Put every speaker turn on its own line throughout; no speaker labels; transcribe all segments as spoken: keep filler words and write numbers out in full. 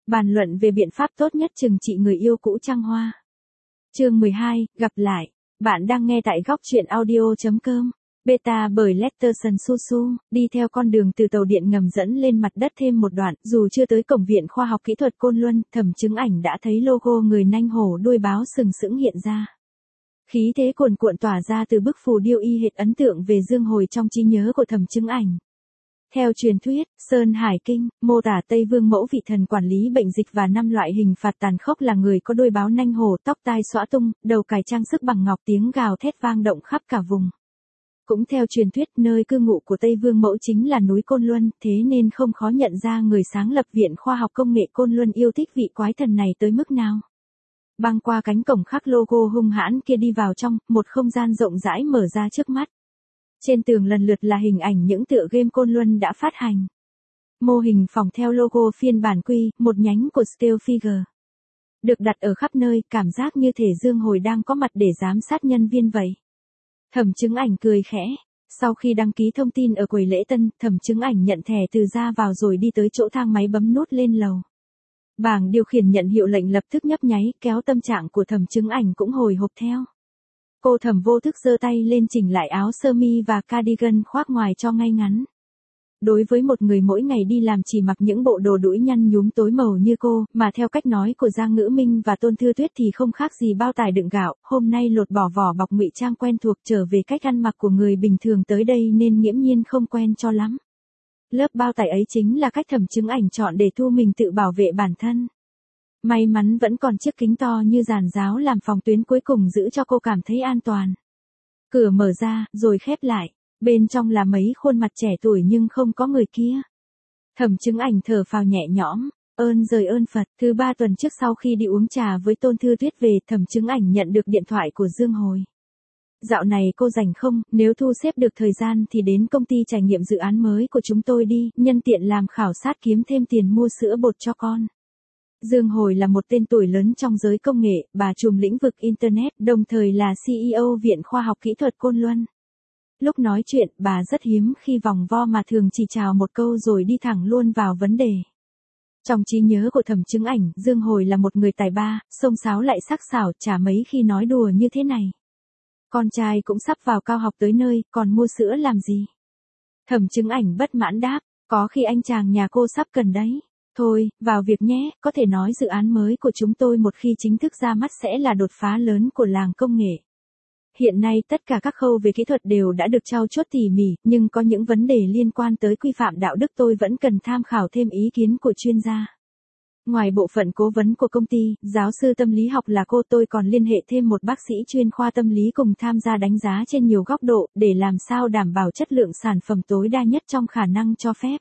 Bàn luận về biện pháp tốt nhất trừng trị người yêu cũ trăng hoa. Chương mười hai, gặp lại. Bạn đang nghe tại góc truyện audio chấm com. Beta bởi Letterson Susu, đi theo con đường từ tàu điện ngầm dẫn lên mặt đất thêm một đoạn, dù chưa tới cổng viện khoa học kỹ thuật Côn Luân, Thẩm Chứng Ảnh đã thấy logo người nanh hổ đuôi báo sừng sững hiện ra. Khí thế cuồn cuộn tỏa ra từ bức phù điêu y hệt ấn tượng về Dương Hồi trong trí nhớ của Thẩm Chứng Ảnh. Theo truyền thuyết, Sơn Hải Kinh, mô tả Tây Vương mẫu vị thần quản lý bệnh dịch và năm loại hình phạt tàn khốc là người có đuôi báo nanh hổ, tóc tai xõa tung, đầu cài trang sức bằng ngọc, tiếng gào thét vang động khắp cả vùng. Cũng theo truyền thuyết, nơi cư ngụ của Tây Vương mẫu chính là núi Côn Luân, thế nên không khó nhận ra người sáng lập Viện Khoa học Công nghệ Côn Luân yêu thích vị quái thần này tới mức nào. Băng qua cánh cổng khắc logo hung hãn kia đi vào trong, một không gian rộng rãi mở ra trước mắt. Trên tường lần lượt là hình ảnh những tựa game Côn Luân đã phát hành. Mô hình phỏng theo logo phiên bản Quy, một nhánh của Scale Figure. Được đặt ở khắp nơi, cảm giác như thể Dương Hồi đang có mặt để giám sát nhân viên vậy. Thẩm Chứng Ảnh cười khẽ. Sau khi đăng ký thông tin ở quầy lễ tân, Thẩm Chứng Ảnh nhận thẻ từ ra vào rồi đi tới chỗ thang máy bấm nút lên lầu. Bảng điều khiển nhận hiệu lệnh lập tức nhấp nháy, kéo tâm trạng của Thẩm Chứng Ảnh cũng hồi hộp theo. Cô Thẩm vô thức giơ tay lên chỉnh lại áo sơ mi và cardigan khoác ngoài cho ngay ngắn. Đối với một người mỗi ngày đi làm chỉ mặc những bộ đồ đũi nhăn nhúm tối màu như cô, mà theo cách nói của Giang Ngữ Minh và Tôn Thư Tuyết thì không khác gì bao tải đựng gạo, hôm nay lột bỏ vỏ bọc ngụy trang quen thuộc trở về cách ăn mặc của người bình thường tới đây nên nghiễm nhiên không quen cho lắm. Lớp bao tải ấy chính là cách Thẩm Chứng Ảnh chọn để thu mình tự bảo vệ bản thân. May mắn vẫn còn chiếc kính to như giàn giáo làm phòng tuyến cuối cùng giữ cho cô cảm thấy an toàn. Cửa mở ra, rồi khép lại. Bên trong là mấy khuôn mặt trẻ tuổi nhưng không có người kia. Thẩm Chứng Ảnh thở phào nhẹ nhõm, ơn rời ơn Phật. Thứ ba tuần trước sau khi đi uống trà với Tôn Thư Tuyết về, Thẩm Chứng Ảnh nhận được điện thoại của Dương Hồi. Dạo này cô rảnh không, nếu thu xếp được thời gian thì đến công ty trải nghiệm dự án mới của chúng tôi đi, nhân tiện làm khảo sát kiếm thêm tiền mua sữa bột cho con. Dương Hồi là một tên tuổi lớn trong giới công nghệ, bà trùm lĩnh vực Internet, đồng thời là xê e ô Viện Khoa học Kỹ thuật Côn Luân. Lúc nói chuyện, bà rất hiếm khi vòng vo mà thường chỉ chào một câu rồi đi thẳng luôn vào vấn đề. Trong trí nhớ của Thẩm Chứng Ảnh, Dương Hồi là một người tài ba, xông xáo lại sắc sảo, chả mấy khi nói đùa như thế này. Con trai cũng sắp vào cao học tới nơi, còn mua sữa làm gì? Thẩm Chứng Ảnh bất mãn đáp, có khi anh chàng nhà cô sắp cần đấy. Thôi, vào việc nhé, có thể nói dự án mới của chúng tôi một khi chính thức ra mắt sẽ là đột phá lớn của làng công nghệ. Hiện nay tất cả các khâu về kỹ thuật đều đã được trau chuốt tỉ mỉ, nhưng có những vấn đề liên quan tới quy phạm đạo đức tôi vẫn cần tham khảo thêm ý kiến của chuyên gia. Ngoài bộ phận cố vấn của công ty, giáo sư tâm lý học là cô, tôi còn liên hệ thêm một bác sĩ chuyên khoa tâm lý cùng tham gia đánh giá trên nhiều góc độ, để làm sao đảm bảo chất lượng sản phẩm tối đa nhất trong khả năng cho phép.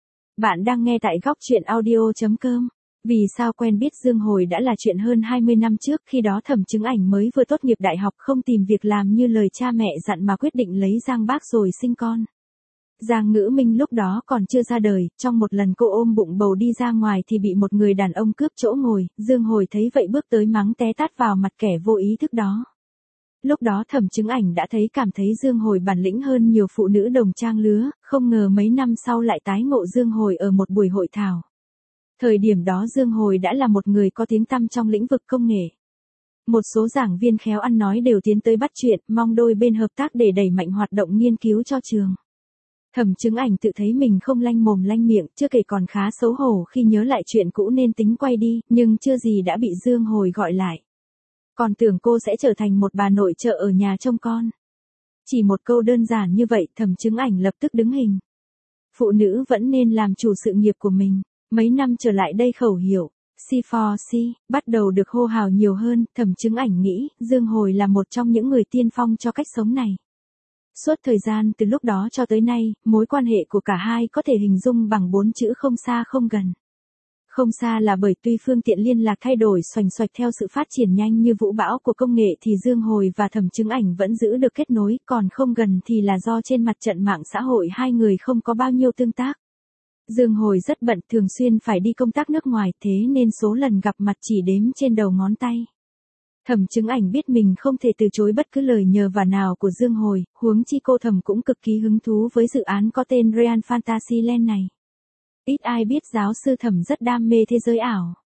Bạn đang nghe tại góc truyện audio chấm com. Vì sao quen biết Dương Hồi đã là chuyện hơn hai mươi năm trước, khi đó Thẩm Chứng Ảnh mới vừa tốt nghiệp đại học, không tìm việc làm như lời cha mẹ dặn mà quyết định lấy Giang bác rồi sinh con. Giang Ngữ Minh lúc đó còn chưa ra đời, trong một lần cô ôm bụng bầu đi ra ngoài thì bị một người đàn ông cướp chỗ ngồi, Dương Hồi thấy vậy bước tới mắng té tát vào mặt kẻ vô ý thức đó. Lúc đó Thẩm Chứng Ảnh đã thấy cảm thấy Dương Hồi bản lĩnh hơn nhiều phụ nữ đồng trang lứa, không ngờ mấy năm sau lại tái ngộ Dương Hồi ở một buổi hội thảo. Thời điểm đó Dương Hồi đã là một người có tiếng tăm trong lĩnh vực công nghệ. Một số giảng viên khéo ăn nói đều tiến tới bắt chuyện, mong đôi bên hợp tác để đẩy mạnh hoạt động nghiên cứu cho trường. Thẩm Chứng Ảnh tự thấy mình không lanh mồm lanh miệng, chưa kể còn khá xấu hổ khi nhớ lại chuyện cũ nên tính quay đi, nhưng chưa gì đã bị Dương Hồi gọi lại. Còn tưởng cô sẽ trở thành một bà nội trợ ở nhà trông con. Chỉ một câu đơn giản như vậy, Thẩm Chứng Ảnh lập tức đứng hình. Phụ nữ vẫn nên làm chủ sự nghiệp của mình. Mấy năm trở lại đây khẩu hiệu C for C bắt đầu được hô hào nhiều hơn. Thẩm Chứng Ảnh nghĩ Dương Hồi là một trong những người tiên phong cho cách sống này. Suốt thời gian từ lúc đó cho tới nay, mối quan hệ của cả hai có thể hình dung bằng bốn chữ không xa không gần. Không xa là bởi tuy phương tiện liên lạc thay đổi xoành xoạch theo sự phát triển nhanh như vũ bão của công nghệ thì Dương Hồi và Thẩm Chứng Ảnh vẫn giữ được kết nối, còn không gần thì là do trên mặt trận mạng xã hội hai người không có bao nhiêu tương tác. Dương Hồi rất bận, thường xuyên phải đi công tác nước ngoài, thế nên số lần gặp mặt chỉ đếm trên đầu ngón tay. Thẩm Chứng Ảnh biết mình không thể từ chối bất cứ lời nhờ vả nào của Dương Hồi, huống chi cô Thẩm cũng cực kỳ hứng thú với dự án có tên Real Fantasyland này. Ít ai biết giáo sư Thẩm rất đam mê thế giới ảo.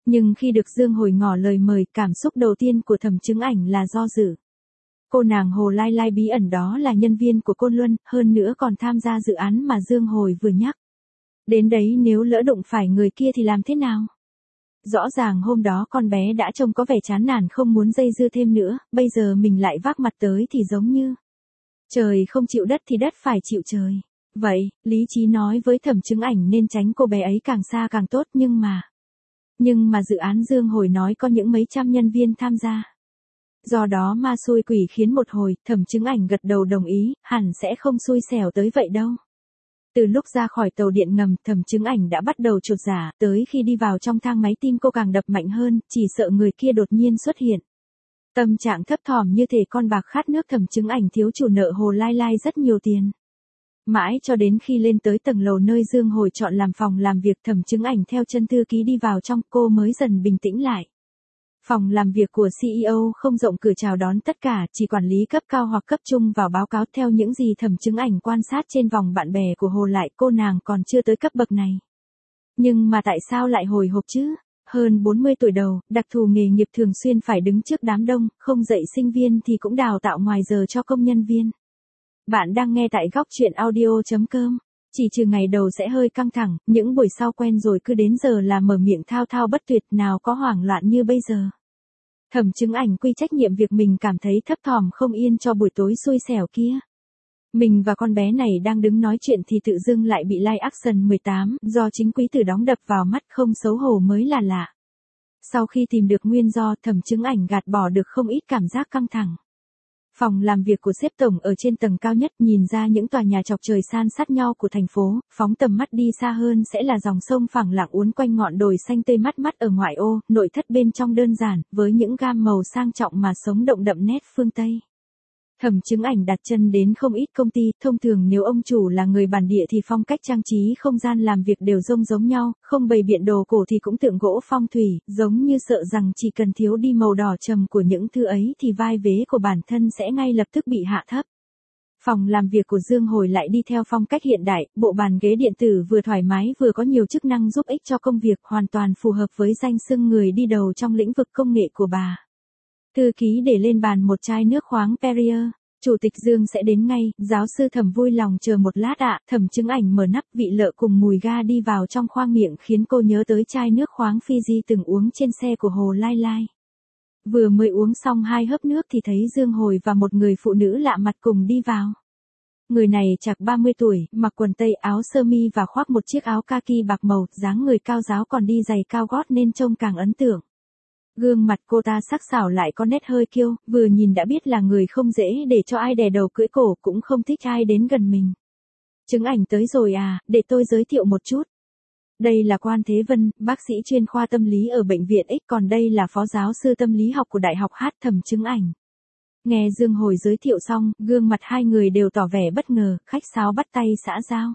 Nhưng khi được Dương Hồi ngỏ lời mời, cảm xúc đầu tiên của Thẩm Chứng Ảnh là do dự. Cô nàng Hồ Lai Lai bí ẩn đó là nhân viên của Côn Luân, hơn nữa còn tham gia dự án mà Dương Hồi vừa nhắc. Đến đấy nếu lỡ đụng phải người kia thì làm thế nào? Rõ ràng hôm đó con bé đã trông có vẻ chán nản không muốn dây dưa thêm nữa, bây giờ mình lại vác mặt tới thì giống như trời không chịu đất thì đất phải chịu trời. Vậy, lý trí nói với Thẩm Chứng Ảnh nên tránh cô bé ấy càng xa càng tốt, nhưng mà... Nhưng mà dự án Dương Hồi nói có những mấy trăm nhân viên tham gia. Do đó ma xui quỷ khiến một hồi, Thẩm Chứng Ảnh gật đầu đồng ý, hẳn sẽ không xui xẻo tới vậy đâu. Từ lúc ra khỏi tàu điện ngầm, Thẩm Chứng Ảnh đã bắt đầu chột dạ, tới khi đi vào trong thang máy tim cô càng đập mạnh hơn, chỉ sợ người kia đột nhiên xuất hiện. Tâm trạng thấp thỏm như thể con bạc khát nước. Thẩm Chứng Ảnh thiếu chủ nợ Hồ Lai Lai rất nhiều tiền. Mãi cho đến khi lên tới tầng lầu nơi Dương Hồi chọn làm phòng làm việc, Thẩm Chứng Ảnh theo chân thư ký đi vào trong, cô mới dần bình tĩnh lại. Phòng làm việc của xê e ô không rộng cửa chào đón tất cả, chỉ quản lý cấp cao hoặc cấp trung vào báo cáo. Theo những gì Thẩm Chứng Ảnh quan sát trên vòng bạn bè của Hồ lại, cô nàng còn chưa tới cấp bậc này. Nhưng mà tại sao lại hồi hộp chứ? Hơn bốn mươi tuổi đầu, đặc thù nghề nghiệp thường xuyên phải đứng trước đám đông, không dạy sinh viên thì cũng đào tạo ngoài giờ cho công nhân viên. Bạn đang nghe tại góc truyện audio chấm com. Chỉ trừ ngày đầu sẽ hơi căng thẳng, những buổi sau quen rồi cứ đến giờ là mở miệng thao thao bất tuyệt, nào có hoảng loạn như bây giờ. Thẩm Chứng Ảnh quy trách nhiệm việc mình cảm thấy thấp thỏm không yên cho buổi tối xui xẻo kia. Mình và con bé này đang đứng nói chuyện thì tự dưng lại bị live action mười tám do chính quý tử đóng đập vào mắt, không xấu hổ mới là lạ. Sau khi tìm được nguyên do, Thẩm Chứng Ảnh gạt bỏ được không ít cảm giác căng thẳng. Phòng làm việc của sếp tổng ở trên tầng cao nhất, nhìn ra những tòa nhà chọc trời san sát nhau của thành phố, phóng tầm mắt đi xa hơn sẽ là dòng sông phẳng lặng uốn quanh ngọn đồi xanh tươi mát mắt ở ngoại ô, nội thất bên trong đơn giản, với những gam màu sang trọng mà sống động đậm nét phương Tây. Thẩm Chứng Ảnh đặt chân đến không ít công ty, thông thường nếu ông chủ là người bản địa thì phong cách trang trí không gian làm việc đều rông giống nhau, không bày biện đồ cổ thì cũng tượng gỗ phong thủy, giống như sợ rằng chỉ cần thiếu đi màu đỏ trầm của những thứ ấy thì vai vế của bản thân sẽ ngay lập tức bị hạ thấp. Phòng làm việc của Dương Hồi lại đi theo phong cách hiện đại, bộ bàn ghế điện tử vừa thoải mái vừa có nhiều chức năng giúp ích cho công việc, hoàn toàn phù hợp với danh xưng người đi đầu trong lĩnh vực công nghệ của bà. Thư ký để lên bàn một chai nước khoáng Perrier. Chủ tịch Dương sẽ đến ngay, giáo sư Thẩm vui lòng chờ một lát ạ. Thẩm Chứng Ảnh mở nắp, vị lợ cùng mùi ga đi vào trong khoang miệng khiến cô nhớ tới chai nước khoáng Fiji từng uống trên xe của Hồ Lai Lai. Vừa mới uống xong hai hớp nước thì thấy Dương Hồi và một người phụ nữ lạ mặt cùng đi vào. Người này chạc ba mươi tuổi, mặc quần tây áo sơ mi và khoác một chiếc áo kaki bạc màu, dáng người cao ráo còn đi giày cao gót nên trông càng ấn tượng. Gương mặt cô ta sắc sảo lại có nét hơi kiêu, vừa nhìn đã biết là người không dễ để cho ai đè đầu cưỡi cổ, cũng không thích ai đến gần mình. Chứng Ảnh tới rồi à, để tôi giới thiệu một chút. Đây là Quan Thế Vân, bác sĩ chuyên khoa tâm lý ở bệnh viện X, còn đây là phó giáo sư tâm lý học của Đại học H. Thẩm Chứng Ảnh. Nghe Dương Hồi giới thiệu xong, gương mặt hai người đều tỏ vẻ bất ngờ, khách sáo bắt tay xã giao.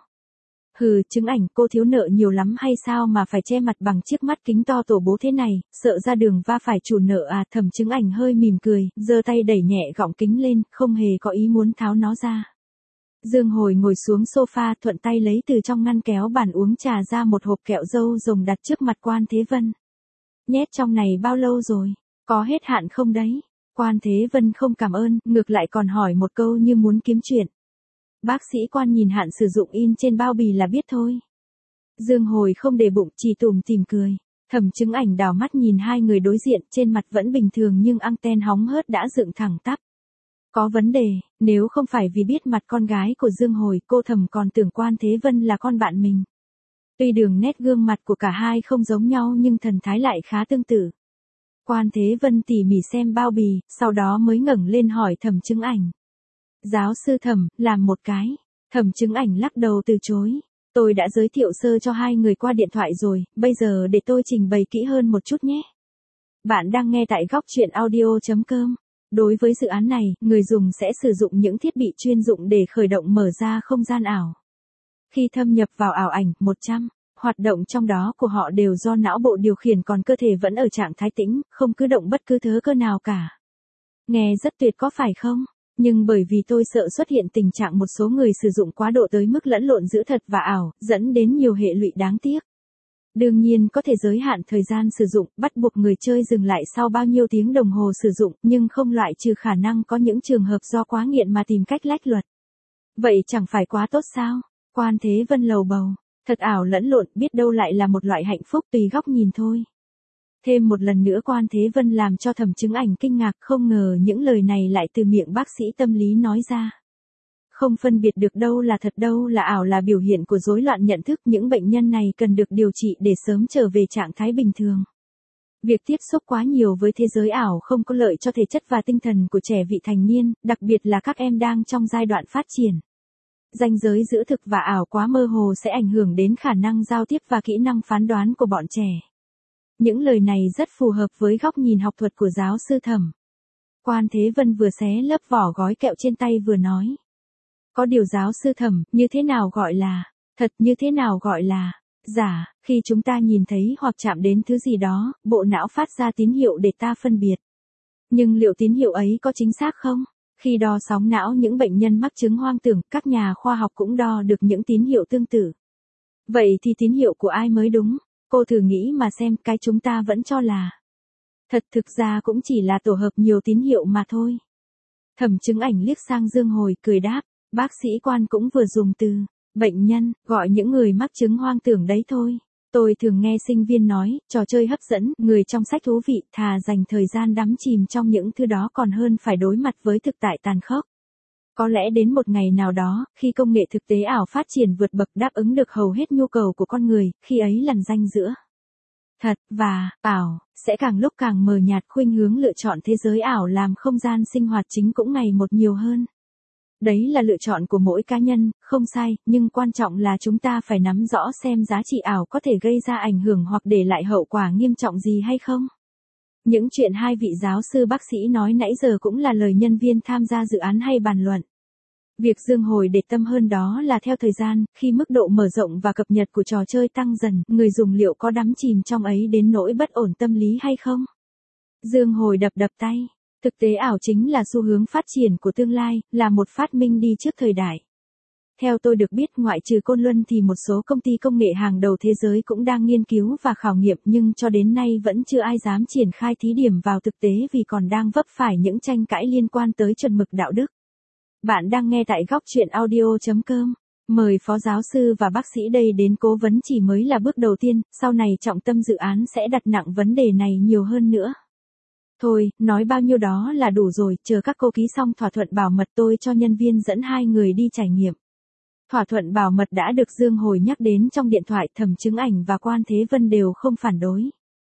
Hừ, Chứng Ảnh, cô thiếu nợ nhiều lắm hay sao mà phải che mặt bằng chiếc mắt kính to tổ bố thế này, sợ ra đường va phải chủ nợ à? Thẩm Chứng Ảnh hơi mỉm cười, giơ tay đẩy nhẹ gọng kính lên, không hề có ý muốn tháo nó ra. Dương Hồi ngồi xuống sofa, thuận tay lấy từ trong ngăn kéo bàn uống trà ra một hộp kẹo dâu rồng đặt trước mặt Quan Thế Vân. Nhét trong này bao lâu rồi? Có hết hạn không đấy? Quan Thế Vân không cảm ơn, ngược lại còn hỏi một câu như muốn kiếm chuyện. Bác sĩ Quan nhìn hạn sử dụng in trên bao bì là biết thôi. Dương Hồi không để bụng, chỉ tủm tỉm cười. Thẩm Chứng Ảnh đảo mắt nhìn hai người đối diện, trên mặt vẫn bình thường nhưng anten hóng hớt đã dựng thẳng tắp. Có vấn đề, nếu không phải vì biết mặt con gái của Dương Hồi, cô Thẩm còn tưởng Quan Thế Vân là con bạn mình. Tuy đường nét gương mặt của cả hai không giống nhau nhưng thần thái lại khá tương tự. Quan Thế Vân tỉ mỉ xem bao bì, sau đó mới ngẩng lên hỏi Thẩm Chứng Ảnh. Giáo sư Thẩm, làm một cái. Thẩm Chứng Ảnh lắc đầu từ chối. Tôi đã giới thiệu sơ cho hai người qua điện thoại rồi, bây giờ để tôi trình bày kỹ hơn một chút nhé. Bạn đang nghe tại góc truyện audio chấm com. Đối với dự án này, người dùng sẽ sử dụng những thiết bị chuyên dụng để khởi động mở ra không gian ảo. Khi thâm nhập vào ảo ảnh một trăm, hoạt động trong đó của họ đều do não bộ điều khiển, còn cơ thể vẫn ở trạng thái tĩnh, không cứ động bất cứ thứ cơ nào cả. Nghe rất tuyệt có phải không? Nhưng bởi vì tôi sợ xuất hiện tình trạng một số người sử dụng quá độ tới mức lẫn lộn giữa thật và ảo, dẫn đến nhiều hệ lụy đáng tiếc. Đương nhiên có thể giới hạn thời gian sử dụng, bắt buộc người chơi dừng lại sau bao nhiêu tiếng đồng hồ sử dụng, nhưng không loại trừ khả năng có những trường hợp do quá nghiện mà tìm cách lách luật. Vậy chẳng phải quá tốt sao? Quan Thế Vân lầu bầu, thật ảo lẫn lộn, biết đâu lại là một loại hạnh phúc tùy góc nhìn thôi. Thêm một lần nữa Quan Thế Vân làm cho Thẩm Chứng Ảnh kinh ngạc, không ngờ những lời này lại từ miệng bác sĩ tâm lý nói ra. Không phân biệt được đâu là thật đâu là ảo là biểu hiện của rối loạn nhận thức, những bệnh nhân này cần được điều trị để sớm trở về trạng thái bình thường. Việc tiếp xúc quá nhiều với thế giới ảo không có lợi cho thể chất và tinh thần của trẻ vị thành niên, đặc biệt là các em đang trong giai đoạn phát triển. Ranh giới giữa thực và ảo quá mơ hồ sẽ ảnh hưởng đến khả năng giao tiếp và kỹ năng phán đoán của bọn trẻ. Những lời này rất phù hợp với góc nhìn học thuật của giáo sư Thẩm. Quan Thế Vân vừa xé lớp vỏ gói kẹo trên tay vừa nói. Có điều giáo sư Thẩm, như thế nào gọi là thật, như thế nào gọi là giả? Khi chúng ta nhìn thấy hoặc chạm đến thứ gì đó, bộ não phát ra tín hiệu để ta phân biệt. Nhưng liệu tín hiệu ấy có chính xác không? Khi đo sóng não những bệnh nhân mắc chứng hoang tưởng, các nhà khoa học cũng đo được những tín hiệu tương tự. Vậy thì tín hiệu của ai mới đúng? Cô thử nghĩ mà xem, cái chúng ta vẫn cho là thật thực ra cũng chỉ là tổ hợp nhiều tín hiệu mà thôi. Thẩm Chứng Ảnh liếc sang Dương Hồi cười đáp, bác sĩ Quan cũng vừa dùng từ bệnh nhân gọi những người mắc chứng hoang tưởng đấy thôi. Tôi thường nghe sinh viên nói, trò chơi hấp dẫn, người trong sách thú vị, thà dành thời gian đắm chìm trong những thứ đó còn hơn phải đối mặt với thực tại tàn khốc. Có lẽ đến một ngày nào đó, khi công nghệ thực tế ảo phát triển vượt bậc đáp ứng được hầu hết nhu cầu của con người, khi ấy lằn ranh giữa thật và ảo sẽ càng lúc càng mờ nhạt, khuynh hướng lựa chọn thế giới ảo làm không gian sinh hoạt chính cũng ngày một nhiều hơn. Đấy là lựa chọn của mỗi cá nhân, không sai, nhưng quan trọng là chúng ta phải nắm rõ xem giá trị ảo có thể gây ra ảnh hưởng hoặc để lại hậu quả nghiêm trọng gì hay không. Những chuyện hai vị giáo sư bác sĩ nói nãy giờ cũng là lời nhân viên tham gia dự án hay bàn luận. Việc Dương Hồi để tâm hơn đó là theo thời gian, khi mức độ mở rộng và cập nhật của trò chơi tăng dần, người dùng liệu có đắm chìm trong ấy đến nỗi bất ổn tâm lý hay không? Dương Hồi đập đập tay. Thực tế ảo chính là xu hướng phát triển của tương lai, là một phát minh đi trước thời đại. Theo tôi được biết, ngoại trừ Côn Luân thì một số công ty công nghệ hàng đầu thế giới cũng đang nghiên cứu và khảo nghiệm, nhưng cho đến nay vẫn chưa ai dám triển khai thí điểm vào thực tế vì còn đang vấp phải những tranh cãi liên quan tới chuẩn mực đạo đức. Bạn đang nghe tại góc truyện audio chấm com. Mời phó giáo sư và bác sĩ đây đến cố vấn chỉ mới là bước đầu tiên, sau này trọng tâm dự án sẽ đặt nặng vấn đề này nhiều hơn nữa. Thôi, nói bao nhiêu đó là đủ rồi, chờ các cô ký xong thỏa thuận bảo mật tôi cho nhân viên dẫn hai người đi trải nghiệm. Thỏa thuận bảo mật đã được Dương Hồi nhắc đến trong điện thoại, Thẩm Chứng Ảnh và Quan Thế Vân đều không phản đối.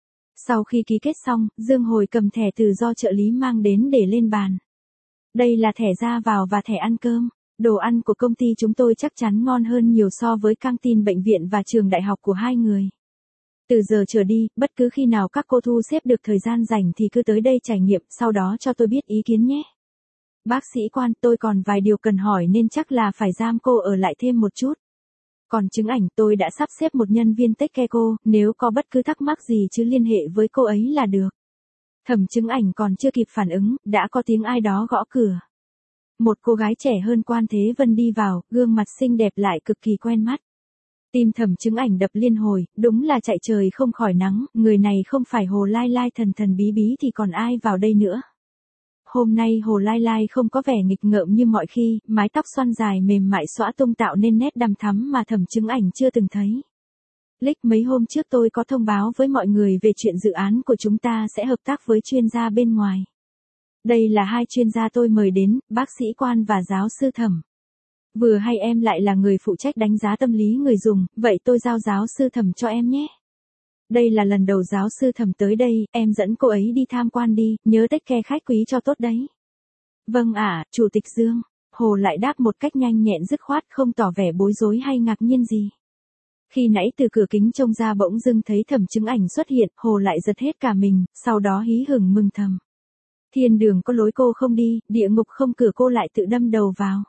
Sau khi ký kết xong, Dương Hồi cầm thẻ từ do trợ lý mang đến để lên bàn. Đây là thẻ ra vào và thẻ ăn cơm. Đồ ăn của công ty chúng tôi chắc chắn ngon hơn nhiều so với căng tin bệnh viện và trường đại học của hai người. Từ giờ trở đi, bất cứ khi nào các cô thu xếp được thời gian rảnh thì cứ tới đây trải nghiệm, sau đó cho tôi biết ý kiến nhé. Bác sĩ Quan, tôi còn vài điều cần hỏi nên chắc là phải giam cô ở lại thêm một chút. Còn Chứng Ảnh, tôi đã sắp xếp một nhân viên take care cô, nếu có bất cứ thắc mắc gì chứ liên hệ với cô ấy là được. Thẩm Chứng Ảnh còn chưa kịp phản ứng, đã có tiếng ai đó gõ cửa. Một cô gái trẻ hơn Quan Thế Vân đi vào, gương mặt xinh đẹp lại cực kỳ quen mắt. Tim Thẩm Chứng Ảnh đập liên hồi, đúng là chạy trời không khỏi nắng, người này không phải Hồ Lai Lai thần thần bí bí thì còn ai vào đây nữa. Hôm nay Hồ Lai Lai không có vẻ nghịch ngợm như mọi khi, mái tóc xoăn dài mềm mại xõa tung tạo nên nét đằm thắm mà Thẩm Chứng Ảnh chưa từng thấy. Lick, mấy hôm trước tôi có thông báo với mọi người về chuyện dự án của chúng ta sẽ hợp tác với chuyên gia bên ngoài. Đây là hai chuyên gia tôi mời đến, bác sĩ Quan và giáo sư Thẩm. Vừa hay em lại là người phụ trách đánh giá tâm lý người dùng, vậy tôi giao giáo sư Thẩm cho em nhé. Đây là lần đầu giáo sư Thẩm tới đây, em dẫn cô ấy đi tham quan đi, nhớ take care khách quý cho tốt đấy. Vâng ạ, Chủ tịch Dương. Hồ lại đáp một cách nhanh nhẹn dứt khoát, không tỏ vẻ bối rối hay ngạc nhiên gì. Khi nãy từ cửa kính trông ra bỗng dưng thấy Thẩm Chứng Ảnh xuất hiện, Hồ lại giật hết cả mình, sau đó hí hửng mừng thầm. Thiên đường có lối cô không đi, địa ngục không cửa cô lại tự đâm đầu vào.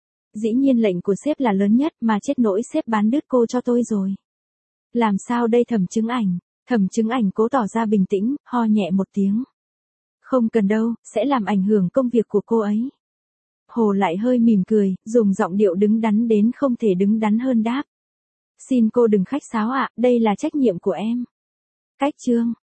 Dĩ nhiên lệnh của sếp là lớn nhất mà chết nỗi sếp bán đứt cô cho tôi rồi. Làm sao đây Thẩm Chứng Ảnh? Thẩm Chứng Ảnh cố tỏ ra bình tĩnh, ho nhẹ một tiếng. Không cần đâu, sẽ làm ảnh hưởng công việc của cô ấy. Hồ lại hơi mỉm cười, dùng giọng điệu đứng đắn đến không thể đứng đắn hơn đáp. Xin cô đừng khách sáo ạ, đây là trách nhiệm của em. Cách chương